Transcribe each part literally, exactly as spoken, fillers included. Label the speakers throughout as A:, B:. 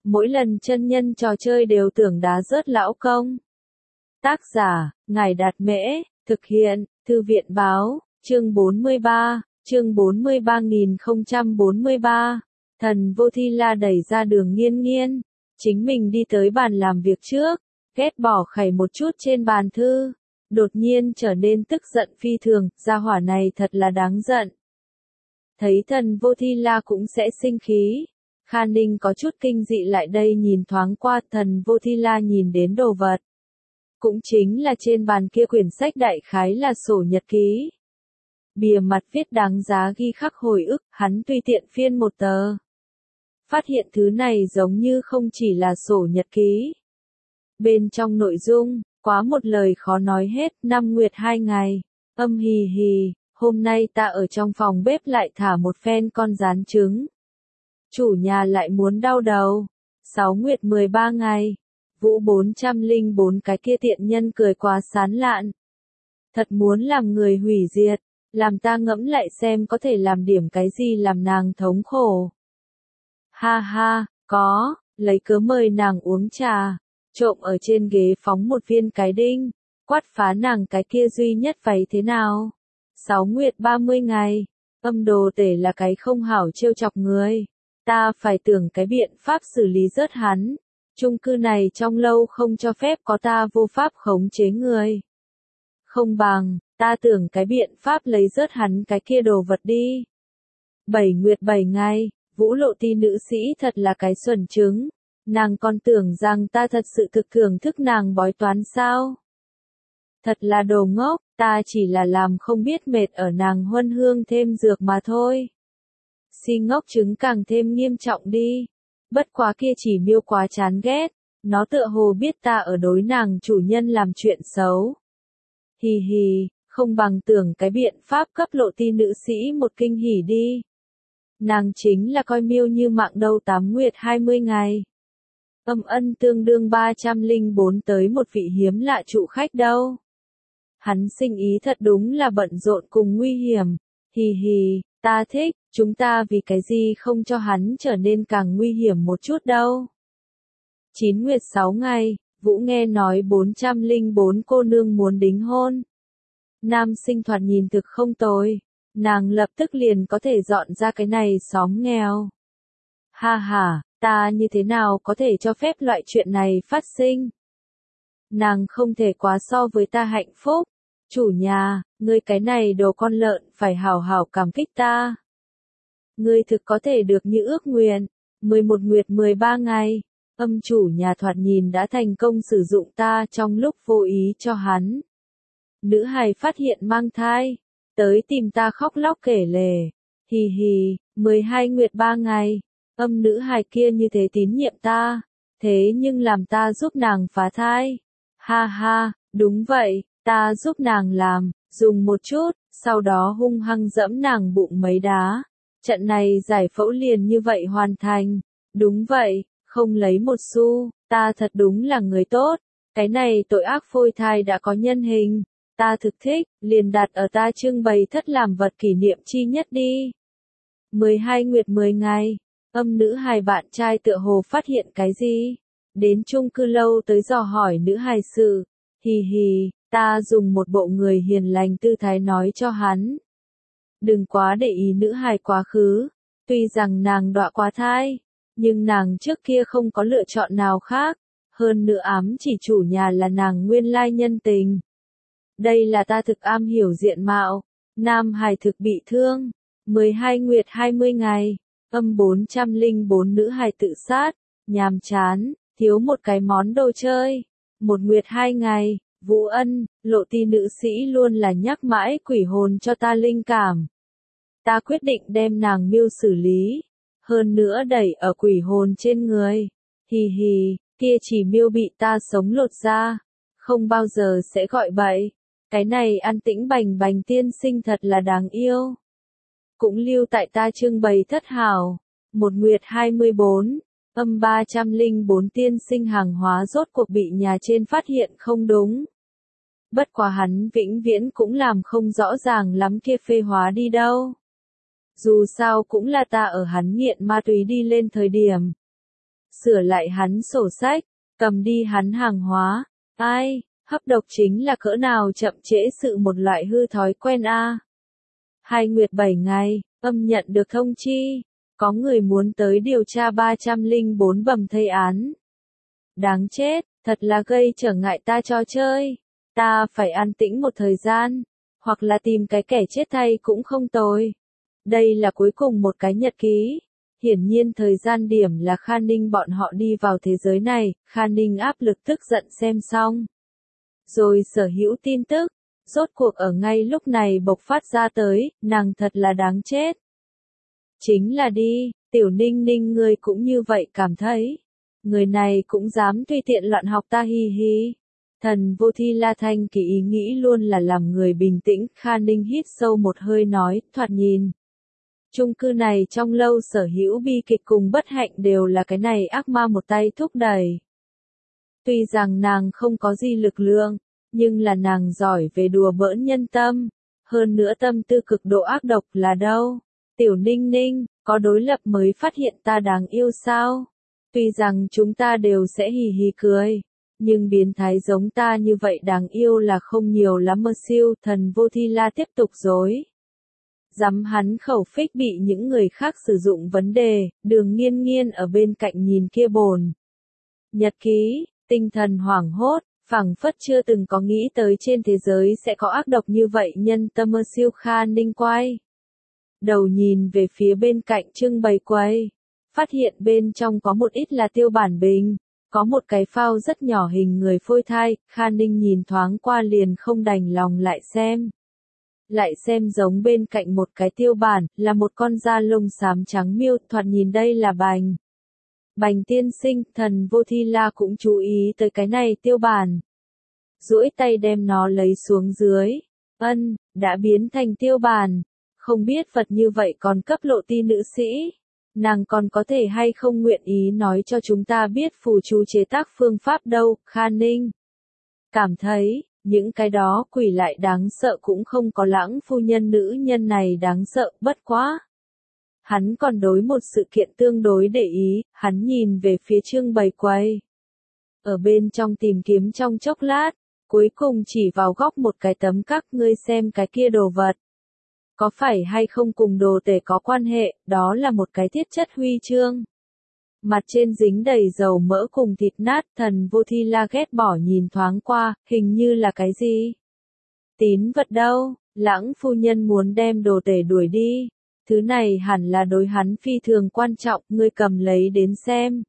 A: mỗi lần chân nhân trò chơi đều tưởng đá rớt lão công. Tác giả, Ngài Đạt Mễ, thực hiện, Thư viện Báo, chương bốn mươi ba, chương bốn mươi ba nghìn không trăm bốn mươi ba. Thần Vô Thi La đẩy ra Đường Nghiên Nghiên, chính mình đi tới bàn làm việc trước, ghét bỏ khẩy một chút trên bàn thư, đột nhiên trở nên tức giận phi thường, gia hỏa này thật là đáng giận. Thấy Thần Vô Thi La cũng sẽ sinh khí, Kha Ninh có chút kinh dị lại đây nhìn thoáng qua. Thần Vô Thi La nhìn đến đồ vật, cũng chính là trên bàn kia quyển sách, đại khái là sổ nhật ký. Bìa mặt viết đáng giá ghi khắc hồi ức, hắn tùy tiện phiên một tờ. Phát hiện thứ này giống như không chỉ là sổ nhật ký. Bên trong nội dung, quá một lời khó nói hết. Năm nguyệt hai ngày, âm hì hì, hôm nay ta ở trong phòng bếp lại thả một phen con rán trứng. Chủ nhà lại muốn đau đầu. Sáu nguyệt mười ba ngày, Vũ bốn trăm lẻ bốn cái kia tiện nhân cười quá sán lạn. Thật muốn làm người hủy diệt, làm ta ngẫm lại xem có thể làm điểm cái gì làm nàng thống khổ. Ha ha, có, lấy cớ mời nàng uống trà, trộm ở trên ghế phóng một viên cái đinh, quát phá nàng cái kia duy nhất váy thế nào. Sáu nguyệt ba mươi ngày, âm đồ tể là cái không hảo trêu chọc người, ta phải tưởng cái biện pháp xử lý rớt hắn. Chung cư này trong lâu không cho phép có ta vô pháp khống chế người. Không bằng, ta tưởng cái biện pháp lấy rớt hắn cái kia đồ vật đi. Bảy nguyệt bảy ngày, Vũ Lộ Ti nữ sĩ thật là cái xuẩn trứng. Nàng còn tưởng rằng ta thật sự thực thưởng thức nàng bói toán sao. Thật là đồ ngốc, ta chỉ là làm không biết mệt ở nàng huân hương thêm dược mà thôi. Si ngốc trứng càng thêm nghiêm trọng đi. Bất quá kia chỉ miêu quá chán ghét, nó tựa hồ biết ta ở đối nàng chủ nhân làm chuyện xấu. Hì hì, không bằng tưởng cái biện pháp cấp Lộ Ti nữ sĩ một kinh hỉ đi. Nàng chính là coi miêu như mạng đâu. Tám nguyệt hai mươi ngày. Âm ân tương đương ba trăm lẻ bốn tới một vị hiếm lạ trụ khách đâu. Hắn sinh ý thật đúng là bận rộn cùng nguy hiểm. Hì hì, ta thích, chúng ta vì cái gì không cho hắn trở nên càng nguy hiểm một chút đâu. Chín nguyệt sáu ngày, Vũ nghe nói bốn trăm lẻ bốn cô nương muốn đính hôn. Nam sinh thoạt nhìn thực không tồi, nàng lập tức liền có thể dọn ra cái này xóm nghèo. Ha ha, ta như thế nào có thể cho phép loại chuyện này phát sinh? Nàng không thể quá so với ta hạnh phúc. Chủ nhà, ngươi cái này đồ con lợn phải hào hào cảm kích ta. Ngươi thực có thể được như ước nguyện. Mười một nguyệt mười ba ngày, âm chủ nhà thoạt nhìn đã thành công sử dụng ta trong lúc vô ý cho hắn. Nữ hài phát hiện mang thai, tới tìm ta khóc lóc kể lể. Hì hì, mười hai nguyệt ba ngày, âm nữ hài kia như thế tín nhiệm ta, thế nhưng làm ta giúp nàng phá thai. Ha ha, đúng vậy, ta giúp nàng làm, dùng một chút, sau đó hung hăng dẫm nàng bụng mấy đá. Trận này giải phẫu liền như vậy hoàn thành. Đúng vậy, không lấy một xu, ta thật đúng là người tốt. Cái này tội ác phôi thai đã có nhân hình. Ta thực thích, liền đặt ở ta trưng bày thất làm vật kỷ niệm chi nhất đi. Mười hai nguyệt mười ngày, âm nữ hài bạn trai tựa hồ phát hiện cái gì. Đến chung cư lâu tới dò hỏi nữ hài sự. Hì hì, ta dùng một bộ người hiền lành tư thái nói cho hắn. Đừng quá để ý nữ hài quá khứ, tuy rằng nàng đọa quá thai, nhưng nàng trước kia không có lựa chọn nào khác, hơn nữa ám chỉ chủ nhà là nàng nguyên lai nhân tình. Đây là ta thực am hiểu diện mạo, nam hài thực bị thương. Mười hai nguyệt hai mươi ngày, âm bốn trăm lẻ bốn nữ hài tự sát, nhàm chán, thiếu một cái món đồ chơi. Một nguyệt hai ngày, Vũ Ân, Lộ Ti nữ sĩ luôn là nhắc mãi quỷ hồn cho ta linh cảm. Ta quyết định đem nàng miêu xử lý, hơn nữa đẩy ở quỷ hồn trên người. Hì hì, kia chỉ miêu bị ta sống lột ra, không bao giờ sẽ gọi bậy. Cái này an tĩnh bành bành tiên sinh thật là đáng yêu. Cũng lưu tại ta trưng bày thất hảo. Một nguyệt hai mươi bốn, âm ba trăm lẻ bốn tiên sinh hàng hóa rốt cuộc bị nhà trên phát hiện không đúng. Bất quá hắn vĩnh viễn cũng làm không rõ ràng lắm kia phê hóa đi đâu. Dù sao cũng là ta ở hắn nghiện ma túy đi lên thời điểm. sửa lại hắn sổ sách, cầm đi hắn hàng hóa. Ai, hấp độc chính là cỡ nào chậm trễ sự một loại hư thói quen a. Hai nguyệt bảy ngày, âm nhận được thông chi, có người muốn tới điều tra ba trăm lẻ bốn bầm thây án. Đáng chết, thật là gây trở ngại ta trò chơi. Ta phải an tĩnh một thời gian, hoặc là tìm cái kẻ chết thay cũng không tồi. Đây là cuối cùng một cái nhật ký. Hiển nhiên thời gian điểm là Kha Ninh bọn họ đi vào thế giới này, Kha Ninh áp lực tức giận xem xong. Rồi sở hữu tin tức, rốt cuộc ở ngay lúc này bộc phát ra tới, nàng thật là đáng chết. Chính là đi, Tiểu Ninh Ninh ngươi cũng như vậy cảm thấy. Người này cũng dám tùy tiện loạn học ta hi hi. Thần Vô Thi La Thanh Kỳ ý nghĩ luôn là làm người bình tĩnh, Kha Ninh hít sâu một hơi nói, thoạt nhìn. Chung cư này trong lâu sở hữu bi kịch cùng bất hạnh đều là cái này ác ma một tay thúc đẩy. Tuy rằng nàng không có gì lực lượng, nhưng là nàng giỏi về đùa bỡn nhân tâm. Hơn nữa tâm tư cực độ ác độc là đâu. Tiểu Ninh Ninh, có đối lập mới phát hiện ta đáng yêu sao? Tuy rằng chúng ta đều sẽ hì hì cười. Nhưng biến thái giống ta như vậy đáng yêu là không nhiều lắm mơ siêu. Thần Vô Thi La tiếp tục dối. Dám hắn khẩu phích bị những người khác sử dụng vấn đề, Đường Nghiên Nghiên ở bên cạnh nhìn kia bồn. Nhật ký, tinh thần hoảng hốt, phảng phất chưa từng có nghĩ tới trên thế giới sẽ có ác độc như vậy nhân tâm mơ siêu. Kha Ninh quay. Đầu nhìn về phía bên cạnh trưng bày quầy. Phát hiện bên trong có một ít là tiêu bản bình. Có một cái phao rất nhỏ hình người phôi thai, Kha Ninh nhìn thoáng qua liền không đành lòng lại xem. Lại xem giống bên cạnh một cái tiêu bản, là một con da lông xám trắng miêu, thoạt nhìn đây là bành. Bành tiên sinh, Thần Vô Thi La cũng chú ý tới cái này tiêu bản. Duỗi tay đem nó lấy xuống dưới. Ân, đã biến thành tiêu bản. Không biết vật như vậy còn cấp lộ ti nữ sĩ. Nàng còn có thể hay không nguyện ý nói cho chúng ta biết phù chú chế tác phương pháp đâu, Kha Ninh. Cảm thấy, những cái đó quỷ lại đáng sợ cũng không có Lãng phu nhân nữ nhân này đáng sợ, bất quá. Hắn còn đối một sự kiện tương đối để ý, hắn nhìn về phía trưng bày quầy. Ở bên trong tìm kiếm trong chốc lát, cuối cùng chỉ vào góc một cái tấm các ngươi xem cái kia đồ vật. Có phải hay không cùng đồ tể có quan hệ, đó là một cái thiết chất huy chương. Mặt trên dính đầy dầu mỡ cùng thịt nát, Thần Vô Thi La ghét bỏ nhìn thoáng qua, hình như là cái gì? Tín vật đâu, Lãng phu nhân muốn đem đồ tể đuổi đi. Thứ này hẳn là đối hắn phi thường quan trọng, ngươi cầm lấy đến xem.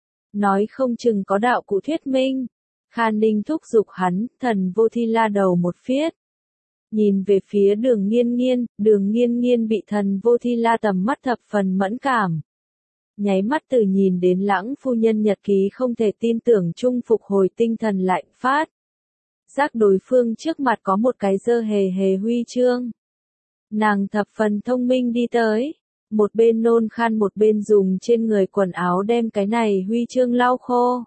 A: Nói không chừng có đạo cụ thuyết minh. Kha Ninh thúc giục hắn, Thần Vô Thi La đầu một phiết. Nhìn về phía Đường Nghiên Nghiên, Đường Nghiên Nghiên bị Thần Vô Thi La tầm mắt thập phần mẫn cảm. Nháy mắt từ nhìn đến Lãng phu nhân nhật ký không thể tin tưởng chung phục hồi tinh thần lại phát. Giác đối phương trước mặt có một cái dơ hề hề huy chương. Nàng thập phần thông minh đi tới. Một bên nôn khan một bên dùng trên người quần áo đem cái này huy chương lau khô.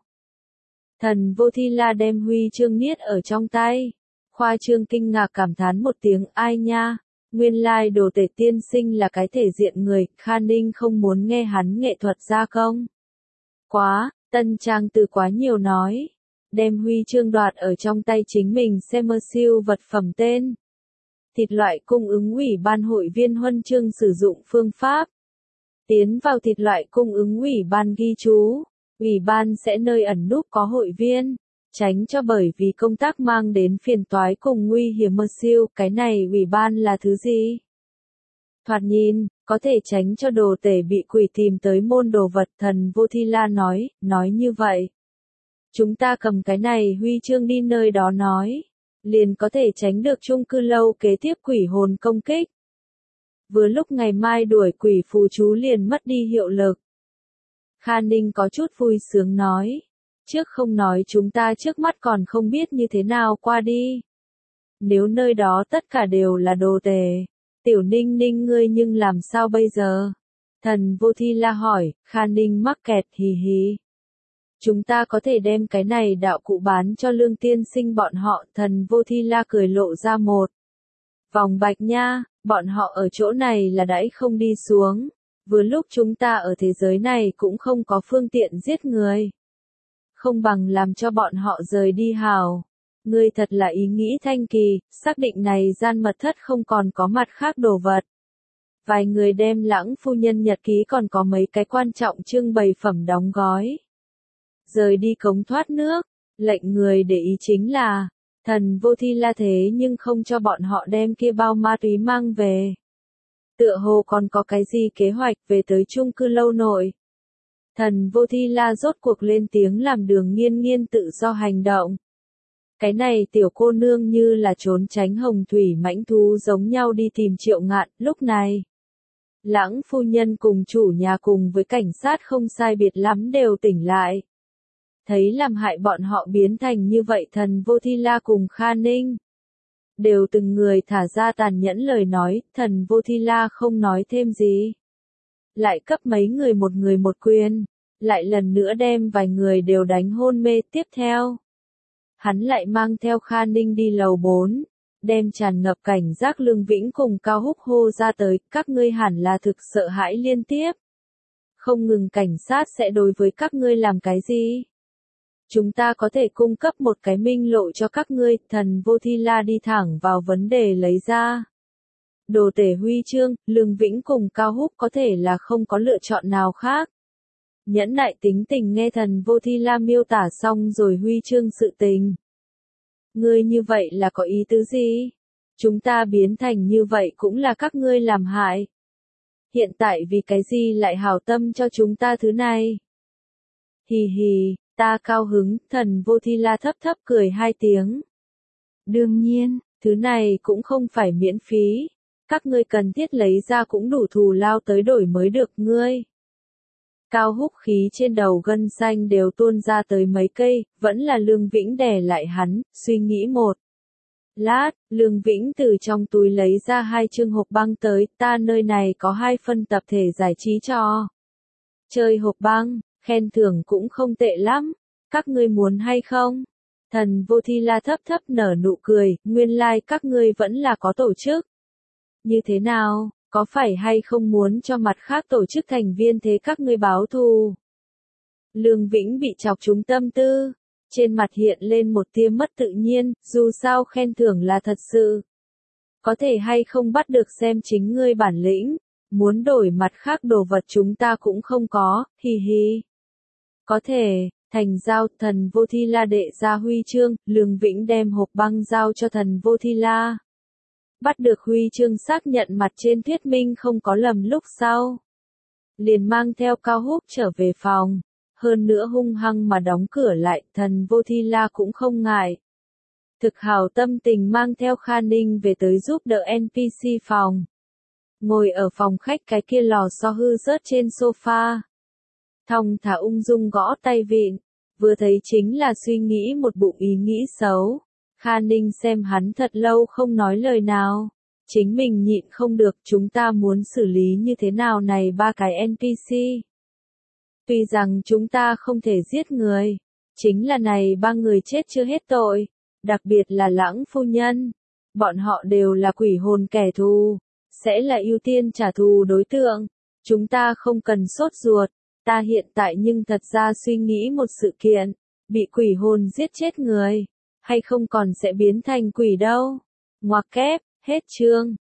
A: Thần Vô Thi La đem huy chương niết ở trong tay. Khoa trương kinh ngạc cảm thán một tiếng, ai nha, nguyên lai đồ tể tiên sinh là cái thể diện người, Kha Ninh không muốn nghe hắn nghệ thuật gia công. Quá, tân trang từ quá nhiều nói, đem huy chương đoạt ở trong tay chính mình xem mơ siêu vật phẩm tên. Thịt loại cung ứng ủy ban hội viên huân chương sử dụng phương pháp. Tiến vào thịt loại cung ứng ủy ban ghi chú, ủy ban sẽ nơi ẩn núp có hội viên. Tránh cho bởi vì công tác mang đến phiền toái cùng nguy hiểm mơ siêu, cái này ủy ban là thứ gì? Thoạt nhìn, có thể tránh cho đồ tể bị quỷ tìm tới môn đồ vật. Thần Vô Thi La nói, nói như vậy. Chúng ta cầm cái này huy chương đi nơi đó nói, liền có thể tránh được chung cư lâu kế tiếp quỷ hồn công kích. Vừa lúc ngày mai đuổi quỷ phù chú liền mất đi hiệu lực. Kha Ninh có chút vui sướng nói. Trước không nói chúng ta trước mắt còn không biết như thế nào qua đi. Nếu nơi đó tất cả đều là đồ tể, Tiểu Ninh Ninh ngươi nhưng làm sao bây giờ? Thần Vô Thi La hỏi, Kha Ninh mắc kẹt hì hì. Chúng ta có thể đem cái này đạo cụ bán cho Lương tiên sinh bọn họ. Thần Vô Thi La cười lộ ra một vòng bạch nha, bọn họ ở chỗ này là đãi không đi xuống. Vừa lúc chúng ta ở thế giới này cũng không có phương tiện giết người. Không bằng làm cho bọn họ rời đi hào. Ngươi thật là ý nghĩ thanh kỳ, xác định này gian mật thất không còn có mặt khác đồ vật. Vài người đem Lãng phu nhân nhật ký còn có mấy cái quan trọng trưng bày phẩm đóng gói. Rời đi cống thoát nước, lệnh người để ý chính là, thần vô thi la thế nhưng không cho bọn họ đem kia bao ma túy mang về. Tựa hồ còn có cái gì kế hoạch về tới chung cư lâu nội. Thần vô thi la rốt cuộc lên tiếng làm Đường Nghiên Nghiên tự do hành động. Cái này tiểu cô nương như là trốn tránh hồng thủy mãnh thú giống nhau đi tìm Triệu Ngạn, lúc này. Lãng phu nhân cùng chủ nhà cùng với cảnh sát không sai biệt lắm đều tỉnh lại. Thấy làm hại bọn họ biến thành như vậy thần vô thi la cùng Kha Ninh. Đều từng người thả ra tàn nhẫn lời nói, thần vô thi la không nói thêm gì. Lại cấp mấy người một người một quyền, lại lần nữa đem vài người đều đánh hôn mê tiếp theo. Hắn lại mang theo Kha Ninh đi lầu bốn, đem tràn ngập cảnh giác Lương Vĩnh cùng Cao Húc hô ra tới, các ngươi hẳn là thực sợ hãi liên tiếp. Không ngừng cảnh sát sẽ đối với các ngươi làm cái gì? Chúng ta có thể cung cấp một cái minh lộ cho các ngươi, thần vô thi la đi thẳng vào vấn đề lấy ra. Đồ tể huy chương, Lương Vĩnh cùng Cao Húc có thể là không có lựa chọn nào khác. Nhẫn nại tính tình nghe thần vô thi la miêu tả xong rồi huy chương sự tình. Ngươi như vậy là có ý tứ gì? Chúng ta biến thành như vậy cũng là các ngươi làm hại. Hiện tại vì cái gì lại hảo tâm cho chúng ta thứ này? Hì hì, ta cao hứng, thần vô thi la thấp thấp cười hai tiếng. Đương nhiên, thứ này cũng không phải miễn phí. Các ngươi cần thiết lấy ra cũng đủ thù lao tới đổi mới được ngươi. Cao Húc khí trên đầu gân xanh đều tuôn ra tới mấy cây, vẫn là Lương Vĩnh đè lại hắn, suy nghĩ một. Lát, Lương Vĩnh từ trong túi lấy ra hai chương hộp băng tới, ta nơi này có hai phân tập thể giải trí cho. Chơi hộp băng, khen thưởng cũng không tệ lắm, các ngươi muốn hay không? Thần vô thi la thấp thấp nở nụ cười, nguyên lai like các ngươi vẫn là có tổ chức. Như thế nào? Có phải hay không muốn cho mặt khác tổ chức thành viên thế các ngươi báo thù? Lương Vĩnh bị chọc trúng tâm tư, trên mặt hiện lên một tia mất tự nhiên, dù sao khen thưởng là thật sự. Có thể hay không bắt được xem chính ngươi bản lĩnh, muốn đổi mặt khác đồ vật chúng ta cũng không có, hi hi. Có thể, thành giao, thần vô thi la đệ ra huy chương, Lương Vĩnh đem hộp băng giao cho thần vô thi la. Bắt được huy chương xác nhận mặt trên thuyết minh không có lầm lúc sau. Liền mang theo Cao Húc trở về phòng, hơn nữa hung hăng mà đóng cửa lại, thần vô thi la cũng không ngại. Thực hào tâm tình mang theo Kha Ninh về tới giúp đỡ en pê xê phòng. Ngồi ở phòng khách cái kia lò xo hư rớt trên sofa. Thong thả ung dung gõ tay vịn, vừa thấy chính là suy nghĩ một bụng ý nghĩ xấu. Kha Ninh xem hắn thật lâu không nói lời nào. Chính mình nhịn không được, chúng ta muốn xử lý như thế nào này ba cái en pê xê. Tuy rằng chúng ta không thể giết người, chính là này ba người chết chưa hết tội, đặc biệt là Lãng phu nhân. Bọn họ đều là quỷ hồn kẻ thù, sẽ là ưu tiên trả thù đối tượng. Chúng ta không cần sốt ruột, ta hiện tại nhưng thật ra suy nghĩ một sự kiện, bị quỷ hồn giết chết người, hay không còn sẽ biến thành quỷ đâu. Ngoặc kép, hết chương.